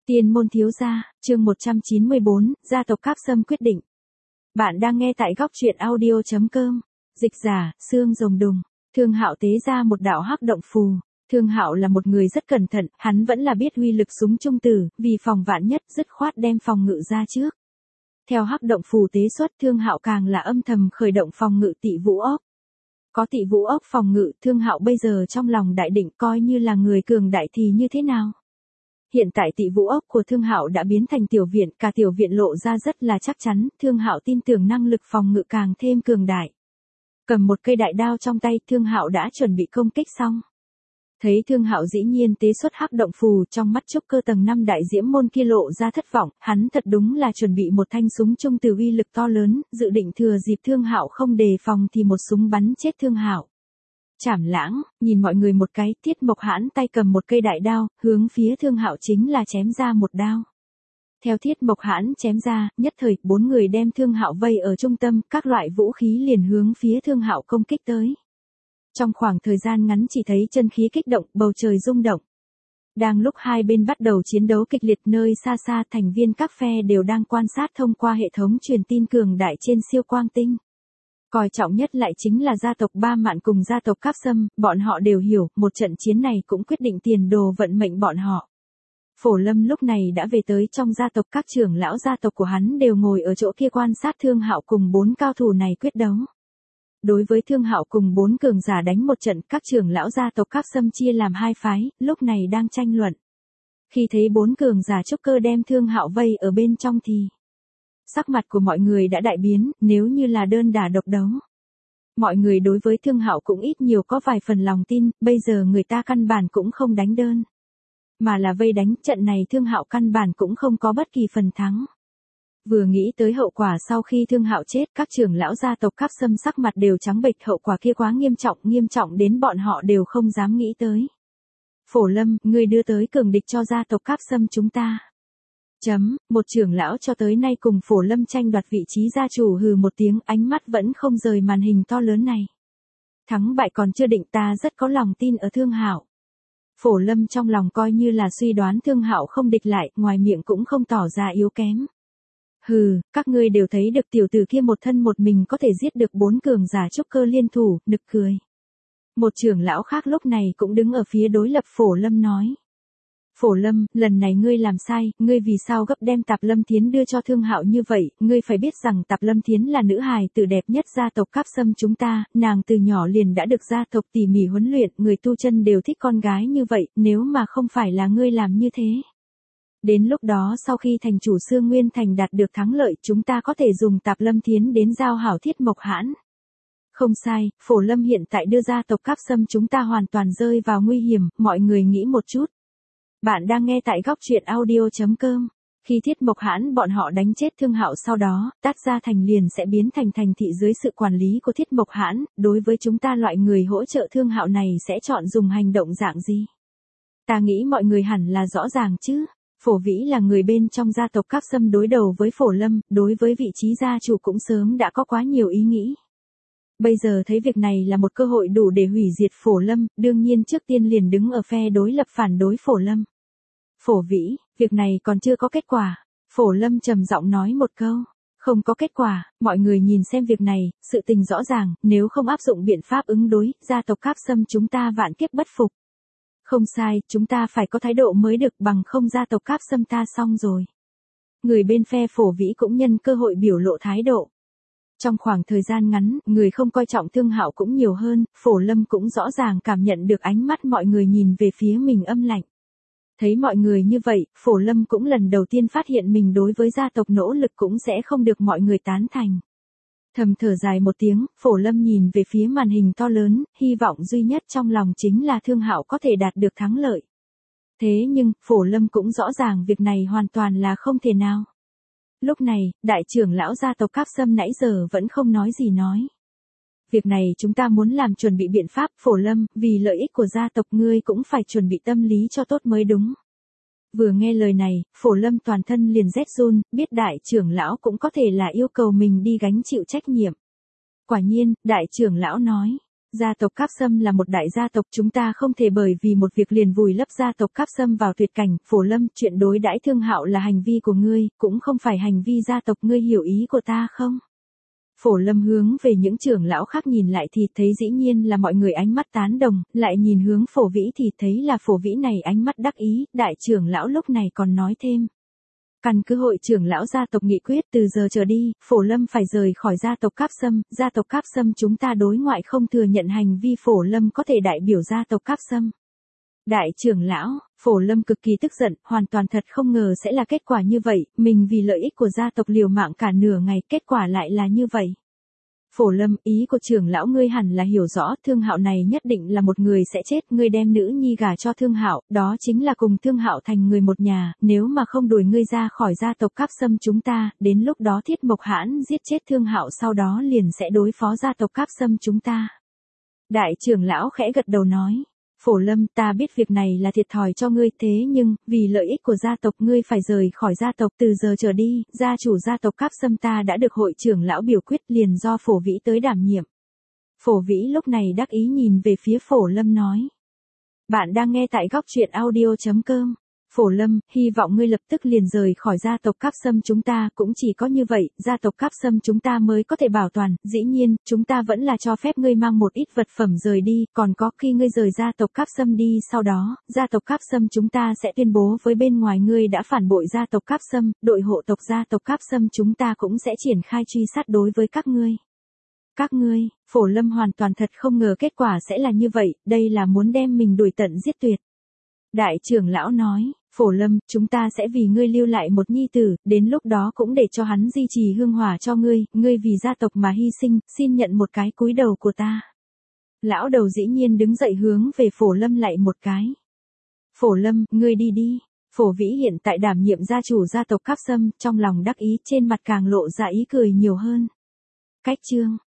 Tiên môn thiếu gia, chương 194, gia tộc Các Sâm quyết định. Bạn đang nghe tại góc truyện audio.com. Dịch giả, Xương Rồng Đùng. Thương Hạo tế ra một đạo hắc động phù. Thương Hạo là một người rất cẩn thận, hắn vẫn là biết uy lực súng trung tử, vì phòng vạn nhất dứt khoát đem phòng ngự ra trước. Theo hắc động phù tế xuất, Thương Hạo càng là âm thầm khởi động phòng ngự Tị Vũ ốc. Có Tị Vũ ốc phòng ngự, Thương Hạo bây giờ trong lòng đại định coi như là người cường đại thì như thế nào? Hiện tại Tị Vũ ốc của Thương Hạo đã biến thành tiểu viện, cả tiểu viện lộ ra rất là chắc chắn, Thương Hạo tin tưởng năng lực phòng ngự càng thêm cường đại. Cầm một cây đại đao trong tay, Thương Hạo đã chuẩn bị công kích xong. Thấy Thương Hạo dĩ nhiên tế xuất hắc động phù, trong mắt trúc cơ tầng 5 đại diễm môn kia lộ ra thất vọng, hắn thật đúng là chuẩn bị một thanh súng trung từ uy lực to lớn, dự định thừa dịp Thương Hạo không đề phòng thì một súng bắn chết Thương Hạo. Trảm Lãng, nhìn mọi người một cái, Tiết Mộc Hãn tay cầm một cây đại đao, hướng phía Thương Hạo chính là chém ra một đao. Theo Tiết Mộc Hãn chém ra, nhất thời, 4 người đem Thương Hạo vây ở trung tâm, các loại vũ khí liền hướng phía Thương Hạo công kích tới. Trong khoảng thời gian ngắn chỉ thấy chân khí kích động, bầu trời rung động. Đang lúc hai bên bắt đầu chiến đấu kịch liệt, nơi xa xa thành viên các phe đều đang quan sát thông qua hệ thống truyền tin cường đại trên siêu quang tinh. Coi trọng nhất lại chính là gia tộc Ba Mạn cùng gia tộc Các Sâm, bọn họ đều hiểu, một trận chiến này cũng quyết định tiền đồ vận mệnh bọn họ. Phổ Lâm lúc này đã về tới trong gia tộc, các trưởng lão gia tộc của hắn đều ngồi ở chỗ kia quan sát Thương Hạo cùng 4 cao thủ này quyết đấu. Đối với Thương Hạo cùng 4 cường giả đánh một trận, các trưởng lão gia tộc Các Sâm chia làm hai phái, lúc này đang tranh luận. Khi thấy 4 cường giả trúc cơ đem Thương Hạo vây ở bên trong thì sắc mặt của mọi người đã đại biến, nếu như là đơn đả độc đấu. Mọi người đối với Thương Hạo cũng ít nhiều có vài phần lòng tin, bây giờ người ta căn bản cũng không đánh đơn. Mà là vây đánh, trận này Thương Hạo căn bản cũng không có bất kỳ phần thắng. Vừa nghĩ tới hậu quả sau khi Thương Hạo chết, các trưởng lão gia tộc Các Sâm sắc mặt đều trắng bệch, hậu quả kia quá nghiêm trọng đến bọn họ đều không dám nghĩ tới. Phổ Lâm, ngươi đưa tới cường địch cho gia tộc Các Sâm chúng ta. Một trưởng lão cho tới nay cùng Phổ Lâm tranh đoạt vị trí gia chủ hừ một tiếng, ánh mắt vẫn không rời màn hình to lớn này. Thắng bại còn chưa định, ta rất có lòng tin ở Thương Hạo. Phổ Lâm trong lòng coi như là suy đoán Thương Hạo không địch lại, ngoài miệng cũng không tỏ ra yếu kém. Hừ, các ngươi đều thấy được tiểu tử kia một thân một mình có thể giết được 4 cường giả trúc cơ liên thủ, nực cười. Một trưởng lão khác lúc này cũng đứng ở phía đối lập Phổ Lâm nói. Phổ Lâm, lần này ngươi làm sai, ngươi vì sao gấp đem Tạp Lâm Thiến đưa cho Thương Hạo như vậy, ngươi phải biết rằng Tạp Lâm Thiến là nữ hài tử đẹp nhất gia tộc Các Sâm chúng ta, nàng từ nhỏ liền đã được gia tộc tỉ mỉ huấn luyện, người tu chân đều thích con gái như vậy, nếu mà không phải là ngươi làm như thế. Đến lúc đó sau khi thành chủ Xương Nguyên Thành đạt được thắng lợi, chúng ta có thể dùng Tạp Lâm Thiến đến giao hảo Thiết Mộc Hãn. Không sai, Phổ Lâm hiện tại đưa gia tộc Các Sâm chúng ta hoàn toàn rơi vào nguy hiểm, mọi người nghĩ một chút. Bạn đang nghe tại góc truyện audio.com. Khi Thiết Mộc Hãn bọn họ đánh chết Thương Hạo sau đó, Tát Gia Thành liền sẽ biến thành thành thị dưới sự quản lý của Thiết Mộc Hãn, đối với chúng ta loại người hỗ trợ Thương Hạo này sẽ chọn dùng hành động dạng gì? Ta nghĩ mọi người hẳn là rõ ràng chứ. Phổ Vĩ là người bên trong gia tộc Các Sâm đối đầu với Phổ Lâm, đối với vị trí gia chủ cũng sớm đã có quá nhiều ý nghĩ. Bây giờ thấy việc này là một cơ hội đủ để hủy diệt Phổ Lâm, đương nhiên trước tiên liền đứng ở phe đối lập phản đối Phổ Lâm. Phổ Vĩ, việc này còn chưa có kết quả. Phổ Lâm trầm giọng nói một câu. Không có kết quả, mọi người nhìn xem việc này, sự tình rõ ràng, nếu không áp dụng biện pháp ứng đối, gia tộc Các Sâm chúng ta vạn kiếp bất phục. Không sai, chúng ta phải có thái độ mới được, bằng không gia tộc Các Sâm ta xong rồi. Người bên phe Phổ Vĩ cũng nhân cơ hội biểu lộ thái độ. Trong khoảng thời gian ngắn, người không coi trọng Thương Hạo cũng nhiều hơn, Phổ Lâm cũng rõ ràng cảm nhận được ánh mắt mọi người nhìn về phía mình âm lạnh. Thấy mọi người như vậy, Phổ Lâm cũng lần đầu tiên phát hiện mình đối với gia tộc nỗ lực cũng sẽ không được mọi người tán thành. Thầm thở dài một tiếng, Phổ Lâm nhìn về phía màn hình to lớn, hy vọng duy nhất trong lòng chính là Thương Hạo có thể đạt được thắng lợi. Thế nhưng, Phổ Lâm cũng rõ ràng việc này hoàn toàn là không thể nào. Lúc này, đại trưởng lão gia tộc Các Sâm nãy giờ vẫn không nói gì nói. Việc này chúng ta muốn làm chuẩn bị biện pháp, Phổ Lâm, vì lợi ích của gia tộc ngươi cũng phải chuẩn bị tâm lý cho tốt mới đúng. Vừa nghe lời này, Phổ Lâm toàn thân liền rét run, biết đại trưởng lão cũng có thể là yêu cầu mình đi gánh chịu trách nhiệm. Quả nhiên, đại trưởng lão nói, Gia tộc Cáp Sâm là một đại gia tộc, chúng ta không thể bởi vì một việc liền vùi lấp gia tộc Cáp Sâm vào tuyệt cảnh. Phổ Lâm, chuyện đối đãi Thương Hạo là hành vi của ngươi, cũng không phải hành vi gia tộc, ngươi hiểu ý của ta không? Phổ Lâm hướng về những trưởng lão khác nhìn lại thì thấy dĩ nhiên là mọi người ánh mắt tán đồng, lại nhìn hướng Phổ Vĩ thì thấy là Phổ Vĩ này ánh mắt đắc ý, đại trưởng lão lúc này còn nói thêm. Căn cứ hội trưởng lão gia tộc nghị quyết, từ giờ trở đi, Phổ Lâm phải rời khỏi gia tộc Cáp Sâm, gia tộc Cáp Sâm chúng ta đối ngoại không thừa nhận hành vi Phổ Lâm có thể đại biểu gia tộc Cáp Sâm. Đại trưởng lão, Phổ Lâm cực kỳ tức giận, hoàn toàn thật không ngờ sẽ là kết quả như vậy, mình vì lợi ích của gia tộc liều mạng cả nửa ngày, kết quả lại là như vậy. Phổ Lâm, ý của trưởng lão ngươi hẳn là hiểu rõ, Thương Hạo này nhất định là một người sẽ chết, ngươi đem nữ nhi gả cho Thương Hạo, đó chính là cùng Thương Hạo thành người một nhà, nếu mà không đuổi ngươi ra khỏi gia tộc Cáp Sâm chúng ta, đến lúc đó Thiết Mộc Hãn giết chết Thương Hạo sau đó liền sẽ đối phó gia tộc Cáp Sâm chúng ta. Đại trưởng lão khẽ gật đầu nói. Phổ Lâm, ta biết việc này là thiệt thòi cho ngươi, thế nhưng, vì lợi ích của gia tộc ngươi phải rời khỏi gia tộc, từ giờ trở đi, gia chủ gia tộc Cáp Sâm ta đã được hội trưởng lão biểu quyết, liền do Phổ Vĩ tới đảm nhiệm. Phổ Vĩ lúc này đắc ý nhìn về phía Phổ Lâm nói. Bạn đang nghe tại góc truyện audio.com. Phổ Lâm, hy vọng ngươi lập tức liền rời khỏi gia tộc Cáp Sâm chúng ta, cũng chỉ có như vậy, gia tộc Cáp Sâm chúng ta mới có thể bảo toàn, dĩ nhiên, chúng ta vẫn là cho phép ngươi mang một ít vật phẩm rời đi, còn có khi ngươi rời gia tộc Cáp Sâm đi sau đó, gia tộc Cáp Sâm chúng ta sẽ tuyên bố với bên ngoài ngươi đã phản bội gia tộc Cáp Sâm, đội hộ tộc gia tộc Cáp Sâm chúng ta cũng sẽ triển khai truy sát đối với các ngươi. Các ngươi, Phổ Lâm hoàn toàn thật không ngờ kết quả sẽ là như vậy, đây là muốn đem mình đuổi tận giết tuyệt. Đại trưởng lão nói, Phổ Lâm, chúng ta sẽ vì ngươi lưu lại một nhi tử, đến lúc đó cũng để cho hắn di trì hương hỏa cho ngươi vì gia tộc mà hy sinh, xin nhận một cái cúi đầu của ta. Lão đầu dĩ nhiên đứng dậy hướng về Phổ Lâm lại một cái. Phổ Lâm, ngươi đi đi. Phổ Vĩ hiện tại đảm nhiệm gia chủ gia tộc Cáp Sâm, trong lòng đắc ý, trên mặt càng lộ ra ý cười nhiều hơn. Cách chương